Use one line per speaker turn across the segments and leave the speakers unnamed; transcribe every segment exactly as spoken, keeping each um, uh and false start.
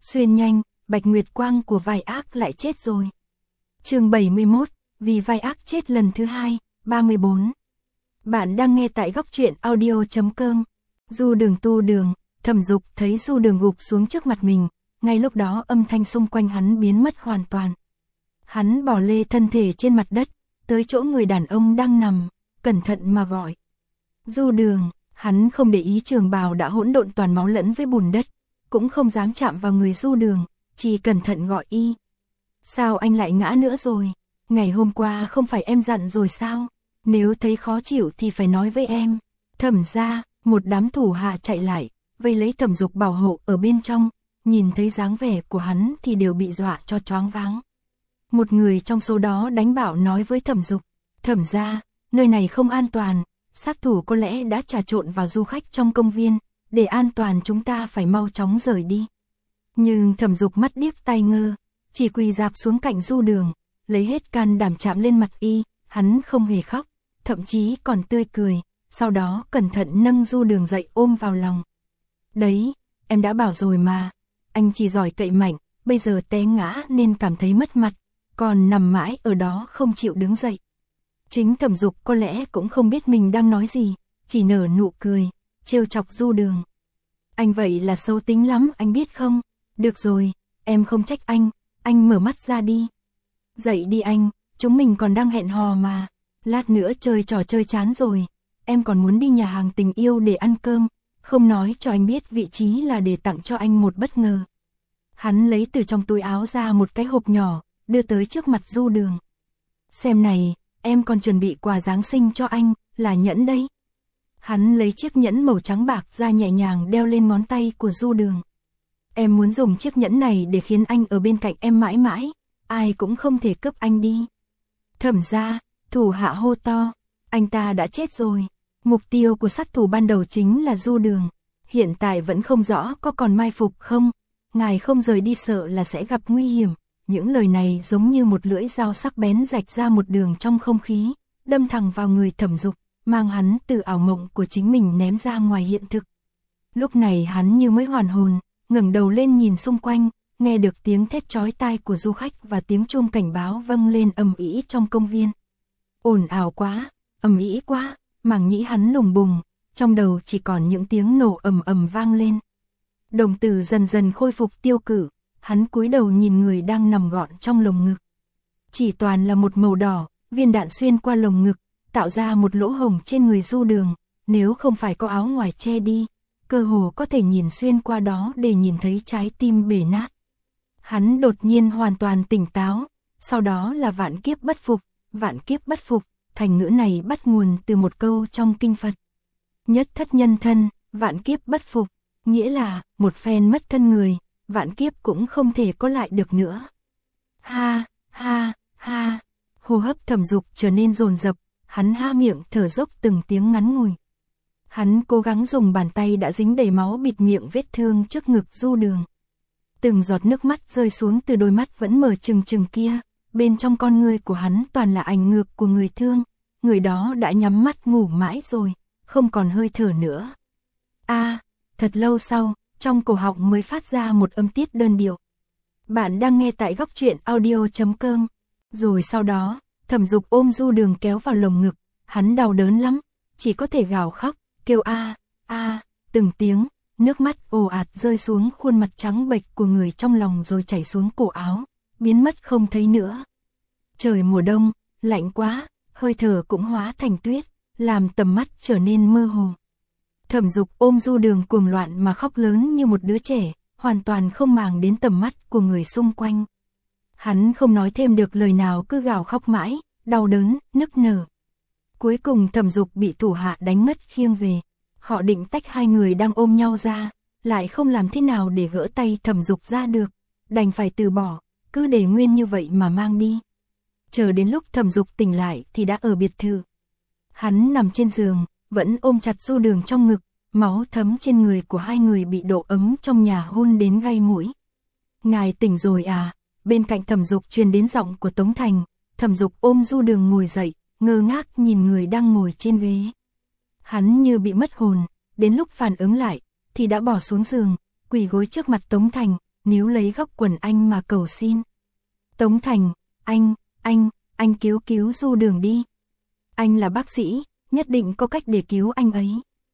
Xuyên nhanh, Bạch Nguyệt Quang của vai ác lại chết rồi. Chương bảy mươi mốt, vì vai ác chết lần thứ hai, ba mươi bốn. Bạn đang nghe tại góc truyện audio chấm com. Du Đường tu đường, Thẩm Dục thấy Du Đường gục xuống trước mặt mình, ngay lúc đó âm thanh xung quanh hắn biến mất hoàn toàn. Hắn bỏ lê thân thể trên mặt đất, tới chỗ người đàn ông đang nằm, cẩn thận mà gọi. Du Đường, hắn không để ý trường bào đã hỗn độn toàn máu lẫn với bùn đất, cũng không dám chạm vào người Du Đường, chỉ cẩn thận gọi y. Sao anh lại ngã nữa rồi? Ngày hôm qua không phải em dặn rồi sao? Nếu thấy khó chịu thì phải nói với em. Thẩm ra, một đám thủ hạ chạy lại, vây lấy Thẩm Dục bảo hộ ở bên trong, nhìn thấy dáng vẻ của hắn thì đều bị dọa cho choáng váng. Một người trong số đó đánh bảo nói với Thẩm Dục, Thẩm ra, nơi này không an toàn, sát thủ có lẽ đã trà trộn vào du khách trong công viên, để an toàn chúng ta phải mau chóng rời đi. Nhưng Thẩm Dục mắt điếc tai ngơ, chỉ quỳ rạp xuống cạnh Du Đường, lấy hết can đảm chạm lên mặt y, hắn không hề khóc, thậm chí còn tươi cười, sau đó cẩn thận nâng Du Đường dậy ôm vào lòng. Đấy, em đã bảo rồi mà, anh chỉ giỏi cậy mạnh, bây giờ té ngã nên cảm thấy mất mặt, còn nằm mãi ở đó không chịu đứng dậy. Chính Thẩm Dục có lẽ cũng không biết mình đang nói gì, chỉ nở nụ cười, trêu chọc Du Đường. Anh vậy là xấu tính lắm, anh biết không? Được rồi, em không trách anh, anh mở mắt ra đi. Dậy đi anh, chúng mình còn đang hẹn hò mà, lát nữa chơi trò chơi chán rồi, em còn muốn đi nhà hàng tình yêu để ăn cơm, không nói cho anh biết vị trí là để tặng cho anh một bất ngờ. Hắn lấy từ trong túi áo ra một cái hộp nhỏ, đưa tới trước mặt Du Đường. Xem này, em còn chuẩn bị quà Giáng sinh cho anh, là nhẫn đây. Hắn lấy chiếc nhẫn màu trắng bạc ra nhẹ nhàng đeo lên ngón tay của Du Đường. Em muốn dùng chiếc nhẫn này để khiến anh ở bên cạnh em mãi mãi, ai cũng không thể cướp anh đi. Thẩm ra, thủ hạ hô to, anh ta đã chết rồi. Mục tiêu của sát thủ ban đầu chính là Du Đường, hiện tại vẫn không rõ có còn mai phục không, ngài không rời đi sợ là sẽ gặp nguy hiểm. Những lời này giống như một lưỡi dao sắc bén rạch ra một đường trong không khí, đâm thẳng vào người Thẩm Dục, mang hắn từ ảo mộng của chính mình ném ra ngoài hiện thực. Lúc này hắn như mới hoàn hồn, ngẩng đầu lên nhìn xung quanh, nghe được tiếng thét chói tai của du khách và tiếng chuông cảnh báo vang lên ầm ĩ trong công viên. Ồn ào quá, ầm ĩ quá, màng nhĩ hắn lùng bùng, trong đầu chỉ còn những tiếng nổ ầm ầm vang lên. Đồng tử dần dần khôi phục tiêu cự, hắn cúi đầu nhìn người đang nằm gọn trong lồng ngực. Chỉ toàn là một màu đỏ, viên đạn xuyên qua lồng ngực, tạo ra một lỗ hổng trên người Du Đường, nếu không phải có áo ngoài che đi, cơ hồ có thể nhìn xuyên qua đó để nhìn thấy trái tim bể nát. Hắn đột nhiên hoàn toàn tỉnh táo, sau đó là vạn kiếp bất phục, vạn kiếp bất phục, thành ngữ này bắt nguồn từ một câu trong kinh Phật. Nhất thất nhân thân, vạn kiếp bất phục, nghĩa là một phen mất thân người, vạn kiếp cũng không thể có lại được nữa. Ha, ha, ha, hô hấp Thẩm Dục trở nên dồn dập, hắn há miệng thở dốc từng tiếng ngắn ngủi. Hắn cố gắng dùng bàn tay đã dính đầy máu bịt miệng vết thương trước ngực Du Đường. Từng giọt nước mắt rơi xuống từ đôi mắt vẫn mở trừng trừng kia, bên trong con ngươi của hắn toàn là ảnh ngược của người thương, người đó đã nhắm mắt ngủ mãi rồi, không còn hơi thở nữa. A, à, thật lâu sau, trong cổ họng mới phát ra một âm tiết đơn điệu. Bạn đang nghe tại góc truyện audio chấm com. Rồi sau đó, Thẩm Dục ôm Du Đường kéo vào lồng ngực, hắn đau đớn lắm, chỉ có thể gào khóc, kêu a, a, từng tiếng, nước mắt ồ ạt rơi xuống khuôn mặt trắng bệch của người trong lòng rồi chảy xuống cổ áo, biến mất không thấy nữa. Trời mùa đông, lạnh quá, hơi thở cũng hóa thành tuyết, làm tầm mắt trở nên mơ hồ. Thẩm Dục ôm Du Đường cuồng loạn mà khóc lớn như một đứa trẻ, hoàn toàn không màng đến tầm mắt của người xung quanh. Hắn không nói thêm được lời nào cứ gào khóc mãi, đau đớn, nức nở. Cuối cùng Thẩm Dục bị thủ hạ đánh mất khiêng về. Họ định tách hai người đang ôm nhau ra, lại không làm thế nào để gỡ tay Thẩm Dục ra được, đành phải từ bỏ, cứ để nguyên như vậy mà mang đi. Chờ đến lúc Thẩm Dục tỉnh lại thì đã ở biệt thự. Hắn nằm trên giường, vẫn ôm chặt Du Đường trong ngực, máu thấm trên người của hai người bị độ ấm trong nhà hôn đến gai mũi. Ngài tỉnh rồi à? Bên cạnh Thẩm Dục truyền đến giọng của Tống Thành. Thẩm Dục ôm Du Đường ngồi dậy, ngơ ngác nhìn người đang ngồi trên ghế. Hắn như bị mất hồn, đến lúc phản ứng lại thì đã bỏ xuống giường, quỳ gối trước mặt Tống Thành, níu lấy góc quần anh mà cầu xin. Tống Thành, anh, anh, anh cứu cứu Du Đường đi. Anh là bác sĩ, nhất định có cách để cứu anh ấy.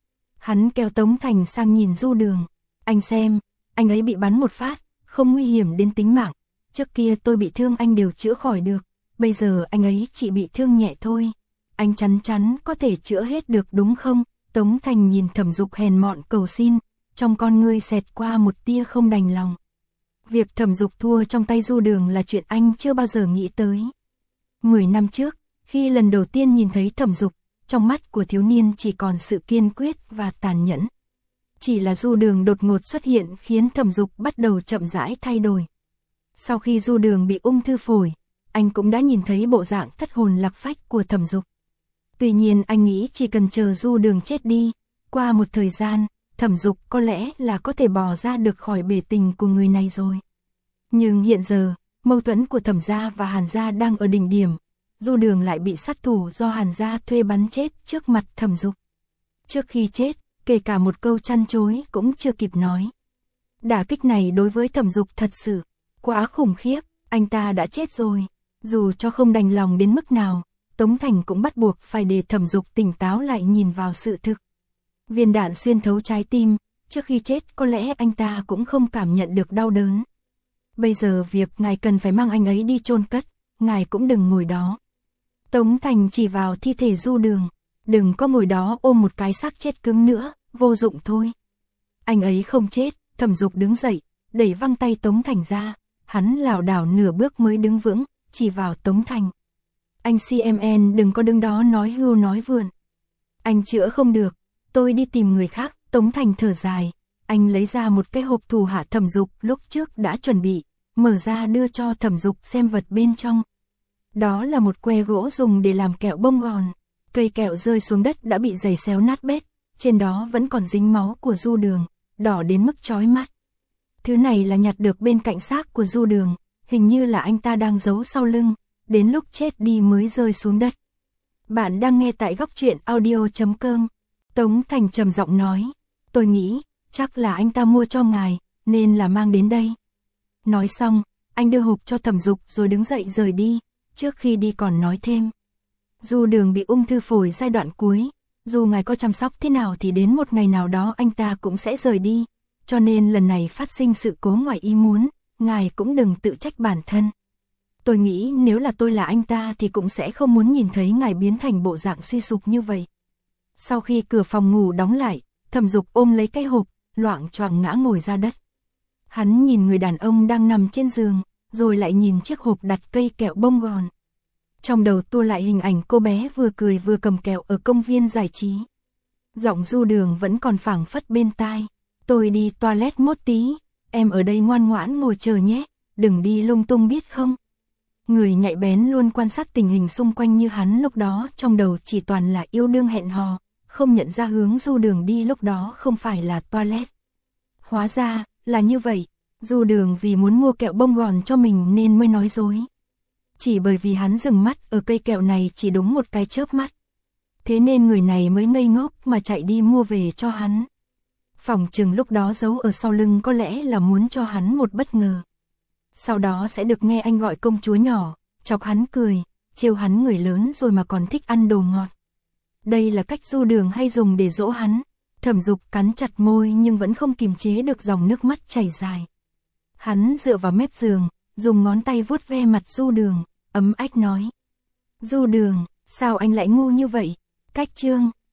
Hắn kéo Tống Thành sang nhìn Du Đường. Anh xem, anh ấy bị bắn một phát, không nguy hiểm đến tính mạng. Trước kia tôi bị thương anh đều chữa khỏi được, bây giờ anh ấy chỉ bị thương nhẹ thôi. Anh chắn chắn có thể chữa hết được đúng không? Tống Thành nhìn Thẩm Dục hèn mọn cầu xin, trong con ngươi xẹt qua một tia không đành lòng. Việc Thẩm Dục thua trong tay Du Đường là chuyện anh chưa bao giờ nghĩ tới. Mười năm trước, khi lần đầu tiên nhìn thấy Thẩm Dục, trong mắt của thiếu niên chỉ còn sự kiên quyết và tàn nhẫn. Chỉ là Du Đường đột ngột xuất hiện khiến Thẩm Dục bắt đầu chậm rãi thay đổi. Sau khi Du Đường bị ung thư phổi, anh cũng đã nhìn thấy bộ dạng thất hồn lạc phách của Thẩm Dục. Tuy nhiên anh nghĩ chỉ cần chờ Du Đường chết đi, qua một thời gian, Thẩm Dục có lẽ là có thể bò ra được khỏi bể tình của người này rồi. Nhưng hiện giờ, mâu thuẫn của Thẩm gia và Hàn gia đang ở đỉnh điểm, Du Đường lại bị sát thủ do Hàn gia thuê bắn chết trước mặt Thẩm Dục. Trước khi chết, kể cả một câu chăn chối cũng chưa kịp nói. Đả kích này đối với Thẩm Dục thật sự quá khủng khiếp, anh ta đã chết rồi. Dù cho không đành lòng đến mức nào, Tống Thành cũng bắt buộc phải để Thẩm Dục tỉnh táo lại nhìn vào sự thực. Viên đạn xuyên thấu trái tim, trước khi chết có lẽ anh ta cũng không cảm nhận được đau đớn. Bây giờ việc ngài cần phải mang anh ấy đi chôn cất, ngài cũng đừng ngồi đó. Tống Thành chỉ vào thi thể Du Đường, đừng có ngồi đó ôm một cái xác chết cứng nữa, vô dụng thôi. Anh ấy không chết. Thẩm Dục đứng dậy, đẩy văng tay Tống Thành ra, hắn lảo đảo nửa bước mới đứng vững, chỉ vào Tống Thành. Anh xê em en đừng có đứng đó nói hưu nói vượn. Anh chữa không được, tôi đi tìm người khác. Tống Thành thở dài, anh lấy ra một cái hộp thủ hạ Thẩm Dục lúc trước đã chuẩn bị, mở ra đưa cho Thẩm Dục xem vật bên trong. Đó là một que gỗ dùng để làm kẹo bông gòn. Cây kẹo rơi xuống đất đã bị giày xéo nát bét, trên đó vẫn còn dính máu của Du Đường, đỏ đến mức chói mắt. Thứ này là nhặt được bên cạnh xác của Du Đường, hình như là anh ta đang giấu sau lưng, đến lúc chết đi mới rơi xuống đất. Bạn đang nghe tại góc truyện audio chấm com. Tống Thành trầm giọng nói, tôi nghĩ, chắc là anh ta mua cho ngài, nên là mang đến đây. Nói xong, anh đưa hộp cho Thẩm Dục rồi đứng dậy rời đi, trước khi đi còn nói thêm. Du Đường bị ung thư phổi giai đoạn cuối, dù ngài có chăm sóc thế nào thì đến một ngày nào đó anh ta cũng sẽ rời đi, cho nên lần này phát sinh sự cố ngoài ý muốn, ngài cũng đừng tự trách bản thân. Tôi nghĩ nếu là tôi là anh ta thì cũng sẽ không muốn nhìn thấy ngài biến thành bộ dạng suy sụp như vậy. Sau khi cửa phòng ngủ đóng lại, Thẩm Dục ôm lấy cái hộp, loạng choạng ngã ngồi ra đất. Hắn nhìn người đàn ông đang nằm trên giường, rồi lại nhìn chiếc hộp đặt cây kẹo bông gòn. Trong đầu tua lại hình ảnh cô bé vừa cười vừa cầm kẹo ở công viên giải trí. Giọng Du Đường vẫn còn phảng phất bên tai. Tôi đi toilet một tí, em ở đây ngoan ngoãn ngồi chờ nhé, đừng đi lung tung biết không. Người nhạy bén luôn quan sát tình hình xung quanh như hắn lúc đó trong đầu chỉ toàn là yêu đương hẹn hò, không nhận ra hướng Du Đường đi lúc đó không phải là toilet. Hóa ra, là như vậy, Du Đường vì muốn mua kẹo bông gòn cho mình nên mới nói dối. Chỉ bởi vì hắn dừng mắt ở cây kẹo này chỉ đúng một cái chớp mắt. Thế nên người này mới ngây ngốc mà chạy đi mua về cho hắn. Phỏng chừng lúc đó giấu ở sau lưng có lẽ là muốn cho hắn một bất ngờ. Sau đó sẽ được nghe anh gọi công chúa nhỏ, chọc hắn cười, trêu hắn người lớn rồi mà còn thích ăn đồ ngọt. Đây là cách Du Đường hay dùng để dỗ hắn. Thẩm Dục cắn chặt môi nhưng vẫn không kiềm chế được dòng nước mắt chảy dài. Hắn dựa vào mép giường, dùng ngón tay vuốt ve mặt Du Đường, ấm ách nói. Du Đường, sao anh lại ngu như vậy? Cách chương